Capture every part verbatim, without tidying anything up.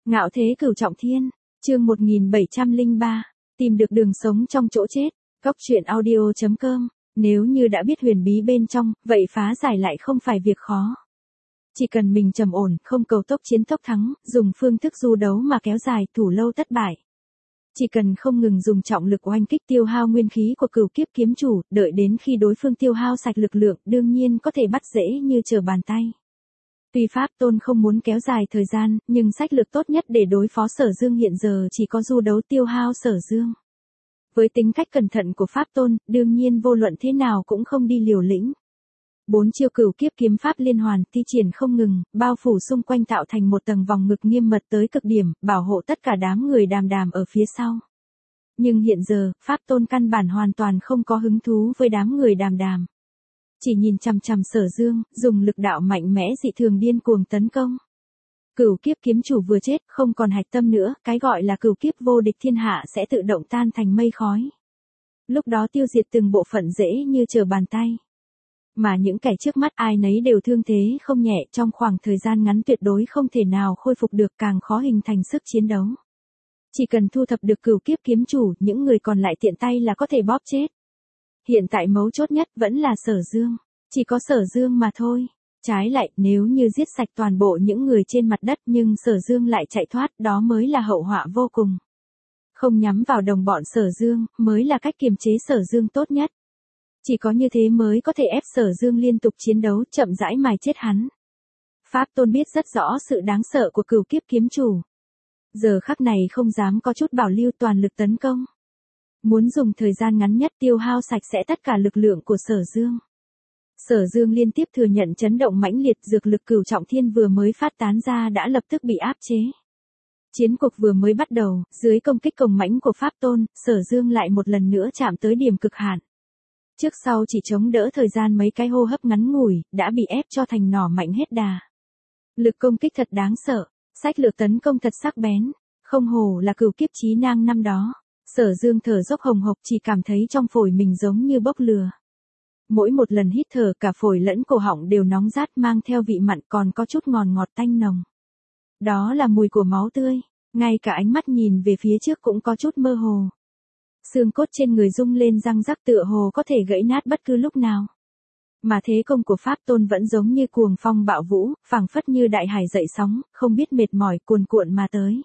Ngạo thế cửu trọng thiên, chương một nghìn bảy trăm lẻ ba, tìm được đường sống trong chỗ chết, góc truyện audio chấm com, nếu như đã biết huyền bí bên trong, vậy phá giải lại không phải việc khó. Chỉ cần mình trầm ổn, không cầu tốc chiến tốc thắng, dùng phương thức du đấu mà kéo dài, thủ lâu thất bại. Chỉ cần không ngừng dùng trọng lực oanh kích tiêu hao nguyên khí của cửu kiếp kiếm chủ, đợi đến khi đối phương tiêu hao sạch lực lượng, đương nhiên có thể bắt dễ như trở bàn tay. Tuy Pháp Tôn không muốn kéo dài thời gian, nhưng sách lược tốt nhất để đối phó Sở Dương hiện giờ chỉ có du đấu tiêu hao Sở Dương. Với tính cách cẩn thận của Pháp Tôn, đương nhiên vô luận thế nào cũng không đi liều lĩnh. Bốn chiêu cửu kiếp kiếm pháp liên hoàn, thi triển không ngừng, bao phủ xung quanh tạo thành một tầng vòng ngực nghiêm mật tới cực điểm, bảo hộ tất cả đám người đàm đàm ở phía sau. Nhưng hiện giờ, Pháp Tôn căn bản hoàn toàn không có hứng thú với đám người đàm đàm. Chỉ nhìn chằm chằm Sở Dương, dùng lực đạo mạnh mẽ dị thường điên cuồng tấn công. Cửu kiếp kiếm chủ vừa chết, không còn hạch tâm nữa, cái gọi là cửu kiếp vô địch thiên hạ sẽ tự động tan thành mây khói. Lúc đó tiêu diệt từng bộ phận dễ như trở bàn tay. Mà những kẻ trước mắt ai nấy đều thương thế không nhẹ, trong khoảng thời gian ngắn tuyệt đối không thể nào khôi phục được, càng khó hình thành sức chiến đấu. Chỉ cần thu thập được cửu kiếp kiếm chủ, những người còn lại tiện tay là có thể bóp chết. Hiện tại mấu chốt nhất vẫn là Sở Dương, chỉ có Sở Dương mà thôi. Trái lại, nếu như giết sạch toàn bộ những người trên mặt đất nhưng Sở Dương lại chạy thoát, đó mới là hậu họa vô cùng. Không nhắm vào đồng bọn Sở Dương, mới là cách kiềm chế Sở Dương tốt nhất. Chỉ có như thế mới có thể ép Sở Dương liên tục chiến đấu, chậm rãi mài chết hắn. Pháp Tôn biết rất rõ sự đáng sợ của cửu kiếp kiếm chủ. Giờ khắc này không dám có chút bảo lưu, toàn lực tấn công. Muốn dùng thời gian ngắn nhất tiêu hao sạch sẽ tất cả lực lượng của Sở Dương. Sở Dương liên tiếp thừa nhận chấn động mãnh liệt, dược lực cửu trọng thiên vừa mới phát tán ra đã lập tức bị áp chế. Chiến cuộc vừa mới bắt đầu, dưới công kích cồng mãnh của Pháp Tôn, Sở Dương lại một lần nữa chạm tới điểm cực hạn. Trước sau chỉ chống đỡ thời gian mấy cái hô hấp ngắn ngủi, đã bị ép cho thành nỏ mạnh hết đà. Lực công kích thật đáng sợ, sách lược tấn công thật sắc bén, không hổ là cửu kiếp chí nang năm đó. Sở Dương thở dốc hồng hộc, chỉ cảm thấy trong phổi mình giống như bốc lửa. Mỗi một lần hít thở, cả phổi lẫn cổ họng đều nóng rát, mang theo vị mặn, còn có chút ngọt ngọt tanh nồng. Đó là mùi của máu tươi, ngay cả ánh mắt nhìn về phía trước cũng có chút mơ hồ. Xương cốt trên người rung lên răng rắc, tựa hồ có thể gãy nát bất cứ lúc nào. Mà thế công của Pháp Tôn vẫn giống như cuồng phong bạo vũ, phảng phất như đại hải dậy sóng, không biết mệt mỏi, cuồn cuộn mà tới.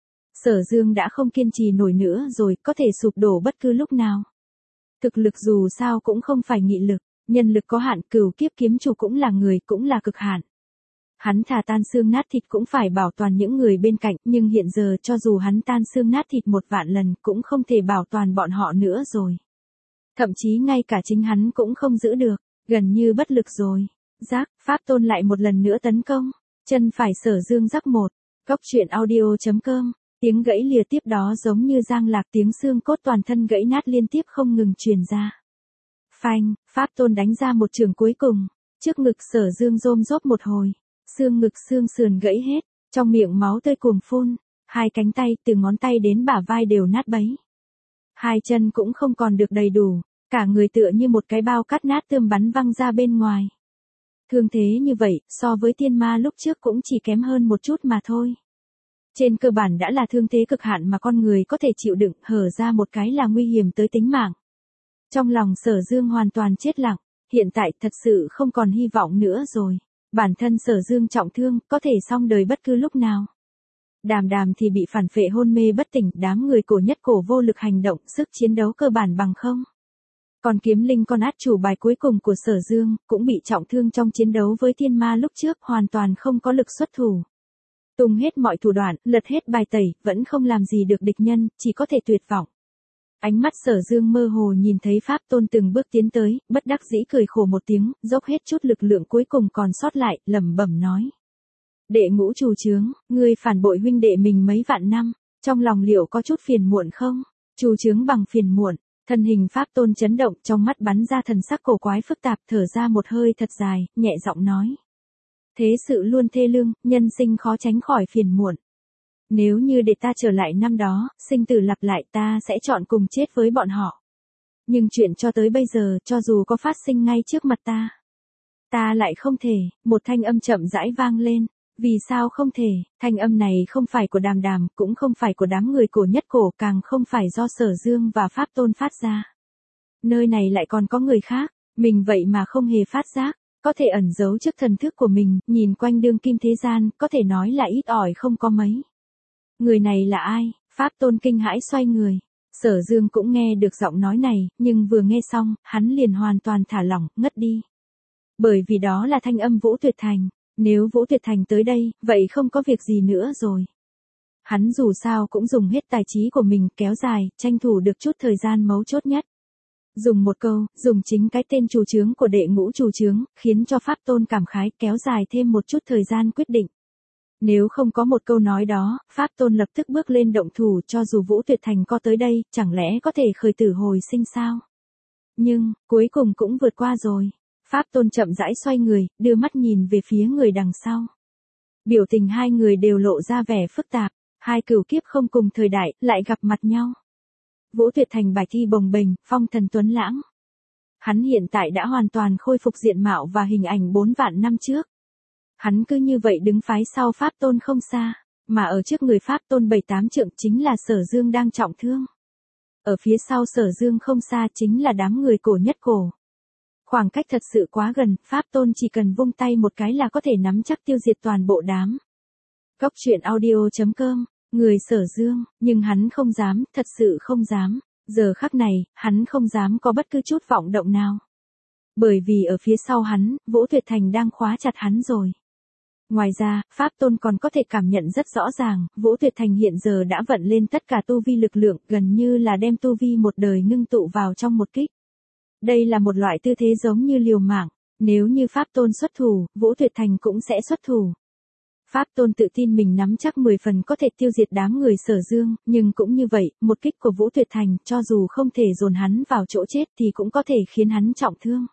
Sở Dương đã không kiên trì nổi nữa rồi, có thể sụp đổ bất cứ lúc nào. Thực lực dù sao cũng không phải nghị lực, nhân lực có hạn, cửu kiếp kiếm chủ cũng là người, cũng là cực hạn. Hắn thà tan xương nát thịt cũng phải bảo toàn những người bên cạnh, nhưng hiện giờ cho dù hắn tan xương nát thịt một vạn lần cũng không thể bảo toàn bọn họ nữa rồi. Thậm chí ngay cả chính hắn cũng không giữ được, gần như bất lực rồi. Giác, Pháp Tôn lại một lần nữa tấn công, chân phải Sở Dương rắc một, góc truyện audio chấm com. Tiếng gãy lìa tiếp đó giống như giang lạc, tiếng xương cốt toàn thân gãy nát liên tiếp không ngừng truyền ra. Phanh, Pháp Tôn đánh ra một trường cuối cùng, trước ngực Sở Dương rôm rốp một hồi, xương ngực xương sườn gãy hết, trong miệng máu tươi cuồng phun, hai cánh tay từ ngón tay đến bả vai đều nát bấy. Hai chân cũng không còn được đầy đủ, cả người tựa như một cái bao cắt nát tươm bắn văng ra bên ngoài. Thương thế như vậy, so với tiên ma lúc trước cũng chỉ kém hơn một chút mà thôi. Trên cơ bản đã là thương thế cực hạn mà con người có thể chịu đựng, hở ra một cái là nguy hiểm tới tính mạng. Trong lòng Sở Dương hoàn toàn chết lặng, hiện tại thật sự không còn hy vọng nữa rồi. Bản thân Sở Dương trọng thương, có thể xong đời bất cứ lúc nào. Đàm đàm thì bị phản phệ hôn mê bất tỉnh, đám người cổ nhất cổ vô lực hành động, sức chiến đấu cơ bản bằng không. Còn Kiếm Linh, con át chủ bài cuối cùng của Sở Dương, cũng bị trọng thương trong chiến đấu với thiên ma lúc trước, hoàn toàn không có lực xuất thủ. Tung hết mọi thủ đoạn, lật hết bài tẩy, vẫn không làm gì được địch nhân, chỉ có thể tuyệt vọng. Ánh mắt Sở Dương mơ hồ nhìn thấy Pháp Tôn từng bước tiến tới, bất đắc dĩ cười khổ một tiếng, dốc hết chút lực lượng cuối cùng còn sót lại, lẩm bẩm nói. Đệ ngũ chủ chướng, ngươi phản bội huynh đệ mình mấy vạn năm, trong lòng liệu có chút phiền muộn không? Chủ chướng bằng phiền muộn, thân hình Pháp Tôn chấn động, trong mắt bắn ra thần sắc cổ quái phức tạp, thở ra một hơi thật dài, nhẹ giọng nói. Thế sự luôn thê lương, nhân sinh khó tránh khỏi phiền muộn. Nếu như để ta trở lại năm đó, sinh tử lặp lại, ta sẽ chọn cùng chết với bọn họ. Nhưng chuyện cho tới bây giờ, cho dù có phát sinh ngay trước mặt ta, ta lại không thể, một thanh âm chậm rãi vang lên, Vì sao không thể, thanh âm này không phải của Đàm Đàm, cũng không phải của đám người Cổ Nhất Cổ, càng không phải do Sở Dương và Pháp Tôn phát ra. Nơi này lại còn có người khác, mình vậy mà không hề phát giác, có thể ẩn giấu trước thần thức của mình, nhìn quanh đương kim thế gian, có thể nói là ít ỏi không có mấy. Người này là ai? Pháp Tôn kinh hãi xoay người. Sở Dương cũng nghe được giọng nói này, nhưng vừa nghe xong, hắn liền hoàn toàn thả lỏng, ngất đi. Bởi vì đó là thanh âm Vũ Tuyệt Thành, nếu Vũ Tuyệt Thành tới đây, vậy không có việc gì nữa rồi. Hắn dù sao cũng dùng hết tài trí của mình kéo dài, tranh thủ được chút thời gian mấu chốt nhất. Dùng một câu, dùng chính cái tên chủ chướng của đệ ngũ chủ chướng, khiến cho Pháp Tôn cảm khái kéo dài thêm một chút thời gian quyết định. Nếu không có một câu nói đó, Pháp Tôn lập tức bước lên động thủ cho dù Vũ Tuyệt Thành có tới đây, chẳng lẽ có thể khởi tử hồi sinh sao? Nhưng, cuối cùng cũng vượt qua rồi. Pháp Tôn chậm rãi xoay người, đưa mắt nhìn về phía người đằng sau. Biểu tình hai người đều lộ ra vẻ phức tạp, hai cửu kiếp không cùng thời đại, lại gặp mặt nhau. Vũ Tuyệt Thành bài thi bồng bềnh, phong thần tuấn lãng. Hắn hiện tại đã hoàn toàn khôi phục diện mạo và hình ảnh bốn vạn năm trước. Hắn cứ như vậy đứng phái sau Pháp Tôn không xa, mà ở trước người Pháp Tôn bảy tám trượng chính là Sở Dương đang trọng thương. Ở phía sau Sở Dương không xa chính là đám người Cổ Nhất Cổ. Khoảng cách thật sự quá gần, Pháp Tôn chỉ cần vung tay một cái là có thể nắm chắc tiêu diệt toàn bộ đám. Cốc truyện audio chấm com, người Sở Dương, nhưng hắn không dám, thật sự không dám. Giờ khắc này, hắn không dám có bất cứ chút vọng động nào. Bởi vì ở phía sau hắn, Vũ Tuyệt Thành đang khóa chặt hắn rồi. Ngoài ra, Pháp Tôn còn có thể cảm nhận rất rõ ràng, Vũ Tuyệt Thành hiện giờ đã vận lên tất cả tu vi lực lượng, gần như là đem tu vi một đời ngưng tụ vào trong một kích. Đây là một loại tư thế giống như liều mạng, nếu như Pháp Tôn xuất thủ, Vũ Tuyệt Thành cũng sẽ xuất thủ. Pháp Tôn tự tin mình nắm chắc mười phần có thể tiêu diệt đám người Sở Dương, nhưng cũng như vậy, một kích của Vũ Tuyệt Thành, cho dù không thể dồn hắn vào chỗ chết thì cũng có thể khiến hắn trọng thương.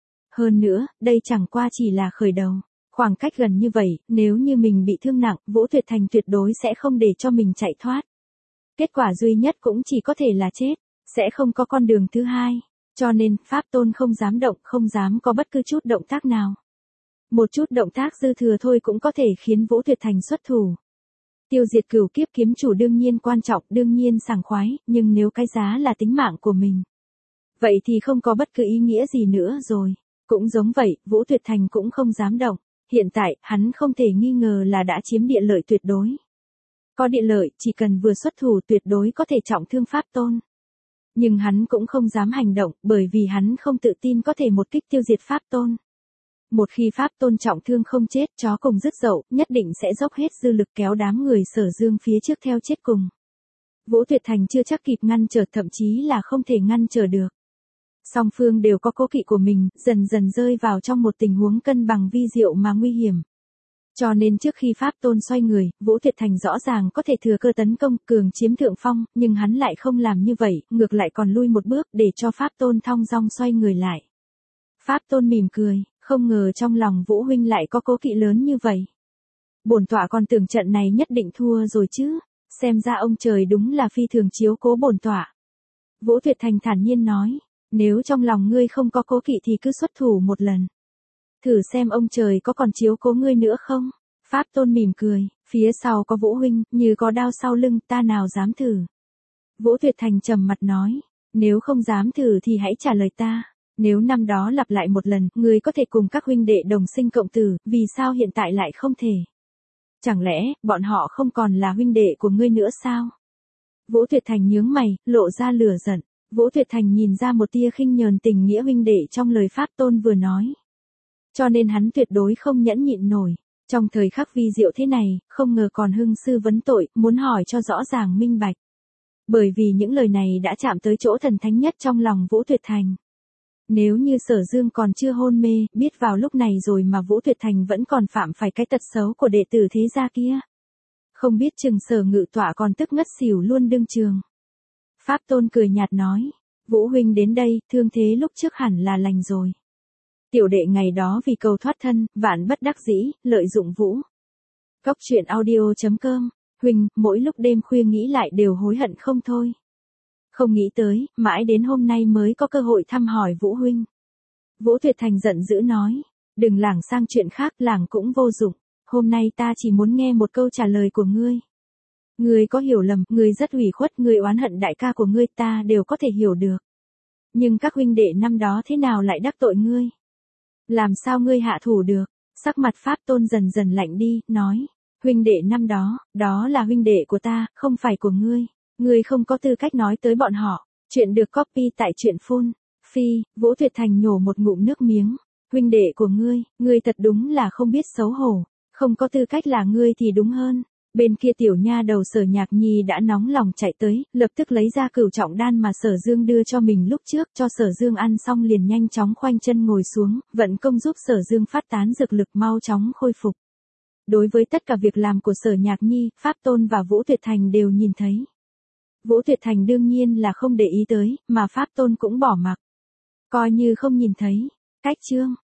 Hơn nữa, đây chẳng qua chỉ là khởi đầu. Khoảng cách gần như vậy, nếu như mình bị thương nặng, Vũ Tuyệt Thành tuyệt đối sẽ không để cho mình chạy thoát. Kết quả duy nhất cũng chỉ có thể là chết, sẽ không có con đường thứ hai. Cho nên, Pháp Tôn không dám động, không dám có bất cứ chút động tác nào. Một chút động tác dư thừa thôi cũng có thể khiến Vũ Tuyệt Thành xuất thủ. Tiêu diệt cửu kiếp kiếm chủ đương nhiên quan trọng, đương nhiên sảng khoái, nhưng nếu cái giá là tính mạng của mình, vậy thì không có bất cứ ý nghĩa gì nữa rồi. Cũng giống vậy, Vũ Tuyệt Thành cũng không dám động. Hiện tại, hắn không thể nghi ngờ là đã chiếm địa lợi tuyệt đối. Có địa lợi, chỉ cần vừa xuất thủ tuyệt đối có thể trọng thương Pháp Tôn. Nhưng hắn cũng không dám hành động, bởi vì hắn không tự tin có thể một kích tiêu diệt Pháp Tôn. Một khi Pháp Tôn trọng thương không chết, chó cùng dứt dậu, nhất định sẽ dốc hết dư lực kéo đám người Sở Dương phía trước theo chết cùng. Vũ Tuyệt Thành chưa chắc kịp ngăn trở, thậm chí là không thể ngăn trở được. Song phương đều có cố kỵ của mình, dần dần rơi vào trong một tình huống cân bằng vi diệu mà nguy hiểm. Cho nên trước khi Pháp Tôn xoay người, Vũ Tuyệt Thành rõ ràng có thể thừa cơ tấn công, cường chiếm thượng phong, nhưng hắn lại không làm như vậy, ngược lại còn lui một bước để cho Pháp Tôn thong dong xoay người lại. Pháp Tôn mỉm cười, không ngờ trong lòng Vũ huynh lại có cố kỵ lớn như vậy. Bổn tọa còn tưởng trận này nhất định thua rồi chứ, xem ra ông trời đúng là phi thường chiếu cố bổn tọa. Vũ Tuyệt Thành thản nhiên nói, nếu trong lòng ngươi không có cố kỵ thì cứ xuất thủ một lần. Thử xem ông trời có còn chiếu cố ngươi nữa không? Pháp Tôn mỉm cười, phía sau có Vũ huynh, như có đao sau lưng, ta nào dám thử. Vũ Tuyệt Thành trầm mặt nói, nếu không dám thử thì hãy trả lời ta. Nếu năm đó lặp lại một lần, ngươi có thể cùng các huynh đệ đồng sinh cộng tử, vì sao hiện tại lại không thể? Chẳng lẽ, bọn họ không còn là huynh đệ của ngươi nữa sao? Vũ Tuyệt Thành nhướng mày, lộ ra lửa giận. Vũ Tuyệt Thành nhìn ra một tia khinh nhờn tình nghĩa huynh đệ trong lời Pháp Tôn vừa nói. Cho nên hắn tuyệt đối không nhẫn nhịn nổi. Trong thời khắc vi diệu thế này, không ngờ còn hưng sư vấn tội, muốn hỏi cho rõ ràng minh bạch. Bởi vì những lời này đã chạm tới chỗ thần thánh nhất trong lòng Vũ Tuyệt Thành. Nếu như Sở Dương còn chưa hôn mê, biết vào lúc này rồi mà Vũ Tuyệt Thành vẫn còn phạm phải cái tật xấu của đệ tử thế gia kia. Không biết chừng Sở Ngự Tọa còn tức ngất xỉu luôn đương trường. Pháp Tôn cười nhạt nói, Vũ huynh đến đây, thương thế lúc trước hẳn là lành rồi. Tiểu đệ ngày đó vì cầu thoát thân, vạn bất đắc dĩ, lợi dụng Vũ. Cốc truyện audio chấm com, huynh, mỗi lúc đêm khuya nghĩ lại đều hối hận không thôi. Không nghĩ tới, mãi đến hôm nay mới có cơ hội thăm hỏi Vũ huynh. Vũ Tuyệt Thành giận dữ nói, đừng lảng sang chuyện khác, lảng cũng vô dụng. hôm nay ta chỉ muốn nghe một câu trả lời của ngươi. Ngươi có hiểu lầm, ngươi rất ủy khuất, ngươi oán hận đại ca của ngươi, ta đều có thể hiểu được. Nhưng các huynh đệ năm đó thế nào lại đắc tội ngươi? Làm sao ngươi hạ thủ được? Sắc mặt Pháp Tôn dần dần lạnh đi, nói. Huynh đệ năm đó, đó là huynh đệ của ta, không phải của ngươi. Ngươi không có tư cách nói tới bọn họ. Chuyện được copy tại truyện phun. Phi, Vũ Tuyệt Thành nhổ một ngụm nước miếng. Huynh đệ của ngươi, ngươi thật đúng là không biết xấu hổ. Không có tư cách là ngươi thì đúng hơn. Bên kia tiểu nha đầu Sở Nhạc Nhi đã nóng lòng chạy tới, lập tức lấy ra cửu trọng đan mà Sở Dương đưa cho mình lúc trước, cho Sở Dương ăn xong liền nhanh chóng khoanh chân ngồi xuống, vận công giúp Sở Dương phát tán dược lực mau chóng khôi phục. Đối với tất cả việc làm của Sở Nhạc Nhi, Pháp Tôn và Vũ Tuyệt Thành đều nhìn thấy. Vũ Tuyệt Thành đương nhiên là không để ý tới, mà Pháp Tôn cũng bỏ mặc. Coi như không nhìn thấy. Cách chương